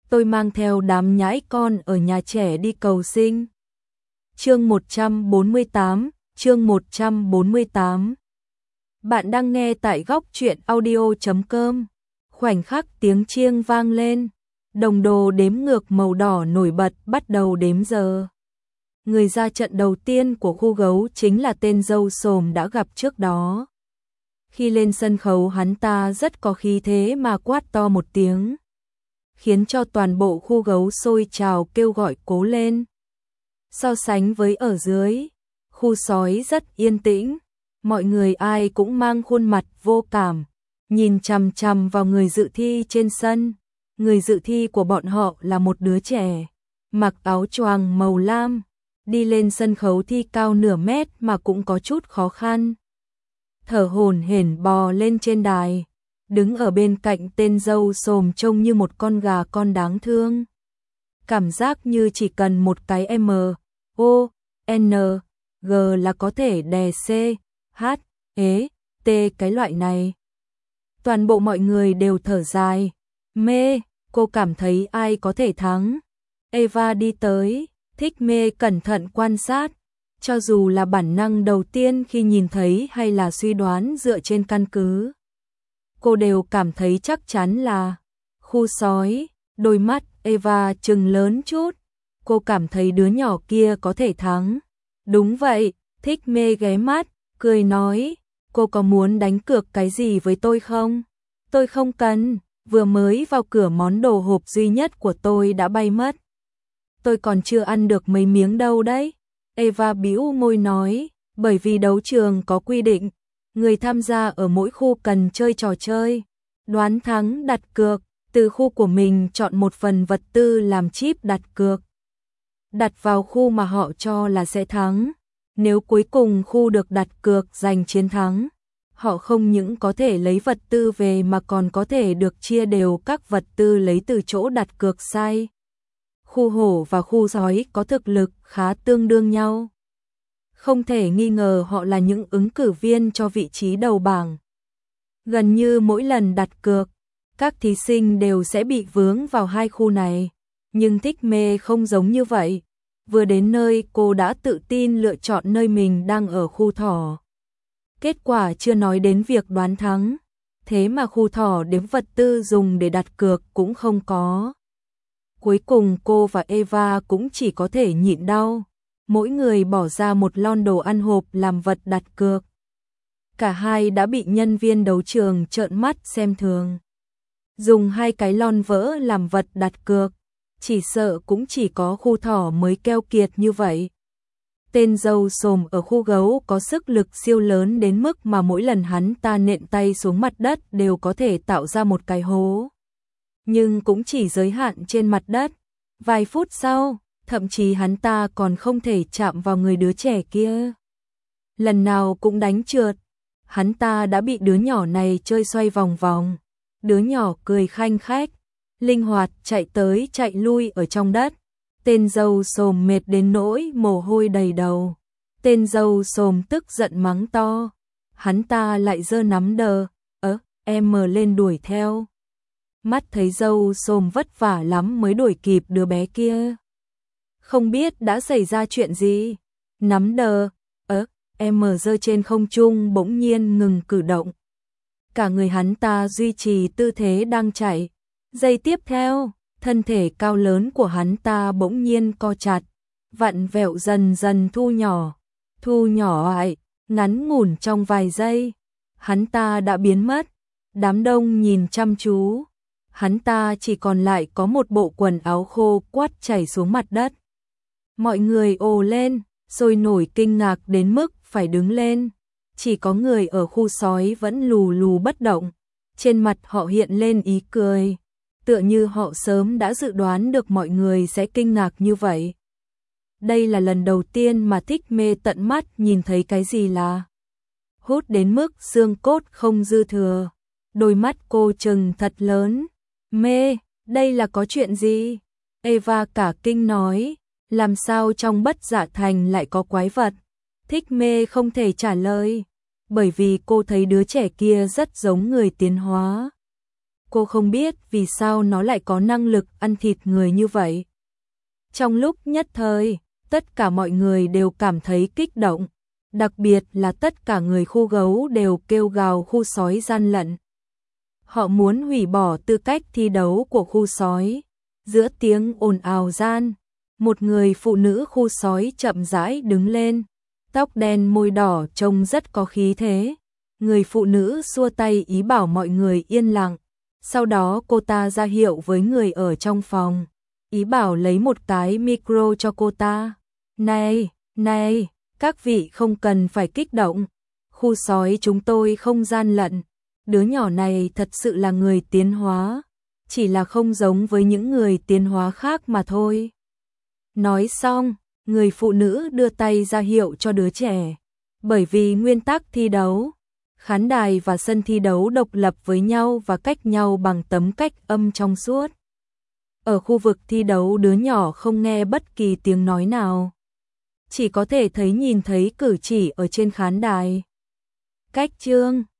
tôi mang theo đám nhãi con ở nhà trẻ đi cầu sinh. Chương 148. Bạn đang nghe tại góc truyện audio.com. Khoảnh khắc tiếng chiêng vang lên, đồng đồ đếm ngược màu đỏ nổi bật bắt đầu đếm giờ. Người ra trận đầu tiên của khu gấu chính là tên râu xồm đã gặp trước đó. Khi lên sân khấu hắn ta rất có khí thế mà quát to một tiếng, khiến cho toàn bộ khu gấu sôi trào kêu gọi cố lên. So sánh với ở dưới, khu sói rất yên tĩnh, mọi người ai cũng mang khuôn mặt vô cảm, nhìn chằm chằm vào người dự thi trên sân. Người dự thi của bọn họ là một đứa trẻ, mặc áo choàng màu lam, đi lên sân khấu thi cao nửa mét mà cũng có chút khó khăn. Thở hổn hển bò lên trên đài, đứng ở bên cạnh tên râu xồm trông như một con gà con đáng thương. Cảm giác như chỉ cần một cái M, O, N, G là có thể đè C, H, E, T cái loại này. Toàn bộ mọi người đều thở dài, mê, cô cảm thấy ai có thể thắng. Eva đi tới, Thích Mê cẩn thận quan sát, cho dù là bản năng đầu tiên khi nhìn thấy hay là suy đoán dựa trên căn cứ, cô đều cảm thấy chắc chắn là khu sói. Đôi mắt Eva trừng lớn chút, cô cảm thấy đứa nhỏ kia có thể thắng. Đúng vậy, Thích Mê ghé mắt, cười nói, cô có muốn đánh cược cái gì với tôi không? Tôi không cần, vừa mới vào cửa món đồ hộp duy nhất của tôi đã bay mất. Tôi còn chưa ăn được mấy miếng đâu đấy. Eva bĩu môi nói, bởi vì đấu trường có quy định, người tham gia ở mỗi khu cần chơi trò chơi, đoán thắng đặt cược, từ khu của mình chọn một phần vật tư làm chip đặt cược, đặt vào khu mà họ cho là sẽ thắng. Nếu cuối cùng khu được đặt cược giành chiến thắng, họ không những có thể lấy vật tư về mà còn có thể được chia đều các vật tư lấy từ chỗ đặt cược sai. Khu hổ và khu sói có thực lực khá tương đương nhau. Không thể nghi ngờ họ là những ứng cử viên cho vị trí đầu bảng. Gần như mỗi lần đặt cược, các thí sinh đều sẽ bị vướng vào hai khu này. Nhưng Thích Mê không giống như vậy. Vừa đến nơi cô đã tự tin lựa chọn nơi mình đang ở khu thỏ. Kết quả chưa nói đến việc đoán thắng, thế mà khu thỏ đếm vật tư dùng để đặt cược cũng không có. Cuối cùng cô và Eva cũng chỉ có thể nhịn đau, mỗi người bỏ ra một lon đồ ăn hộp làm vật đặt cược. Cả hai đã bị nhân viên đấu trường trợn mắt xem thường. Dùng hai cái lon vỡ làm vật đặt cược, chỉ sợ cũng chỉ có khu thỏ mới keo kiệt như vậy. Tên râu xồm ở khu gấu có sức lực siêu lớn đến mức mà mỗi lần hắn ta nện tay xuống mặt đất đều có thể tạo ra một cái hố. Nhưng cũng chỉ giới hạn trên mặt đất. Vài phút sau, thậm chí hắn ta còn không thể chạm vào người đứa trẻ kia. Lần nào cũng đánh trượt, hắn ta đã bị đứa nhỏ này chơi xoay vòng vòng. Đứa nhỏ cười khanh khách, linh hoạt chạy tới chạy lui ở trong đất. Tên râu xồm mệt đến nỗi mồ hôi đầy đầu. Tên râu xồm tức giận mắng to. Hắn ta lại giơ nắm đờ, em lên đuổi theo. Mắt thấy râu xồm vất vả lắm mới đuổi kịp đứa bé kia. Không biết đã xảy ra chuyện gì. Nắm đờ, em giơ trên không trung bỗng nhiên ngừng cử động. Cả người hắn ta duy trì tư thế đang chạy. Giây tiếp theo, thân thể cao lớn của hắn ta bỗng nhiên co chặt, vặn vẹo dần dần thu nhỏ lại, ngắn ngủn trong vài giây, hắn ta đã biến mất. Đám đông nhìn chăm chú, hắn ta chỉ còn lại có một bộ quần áo khô quắt chảy xuống mặt đất. Mọi người ồ lên, sôi nổi kinh ngạc đến mức phải đứng lên. Chỉ có người ở khu sói vẫn lù lù bất động, trên mặt họ hiện lên ý cười, tựa như họ sớm đã dự đoán được mọi người sẽ kinh ngạc như vậy. Đây là lần đầu tiên mà Thích Mê tận mắt nhìn thấy cái gì là hút đến mức xương cốt không dư thừa. Đôi mắt cô trừng thật lớn. Mê, đây là có chuyện gì? Eva cả kinh nói, làm sao trong Bất Dạ Thành lại có quái vật? Thích Mê không thể trả lời, bởi vì cô thấy đứa trẻ kia rất giống người tiến hóa. cô không biết vì sao nó lại có năng lực ăn thịt người như vậy. Trong lúc nhất thời, tất cả mọi người đều cảm thấy kích động, đặc biệt là tất cả người khu gấu đều kêu gào khu sói gian lận. Họ muốn hủy bỏ tư cách thi đấu của khu sói. Giữa tiếng ồn ào gian, một người phụ nữ khu sói chậm rãi đứng lên, tóc đen môi đỏ trông rất có khí thế. Người phụ nữ xua tay ý bảo mọi người yên lặng, sau đó cô ta ra hiệu với người ở trong phòng, ý bảo lấy một cái micro cho cô ta. Này, các vị không cần phải kích động, khu sói chúng tôi không gian lận, đứa nhỏ này thật sự là người tiến hóa, chỉ là không giống với những người tiến hóa khác mà thôi. Nói xong, người phụ nữ đưa tay ra hiệu cho đứa trẻ, bởi vì nguyên tắc thi đấu, khán đài và sân thi đấu độc lập với nhau và cách nhau bằng tấm cách âm trong suốt. Ở khu vực thi đấu đứa nhỏ không nghe bất kỳ tiếng nói nào, chỉ có thể nhìn thấy cử chỉ ở trên khán đài. Cách chương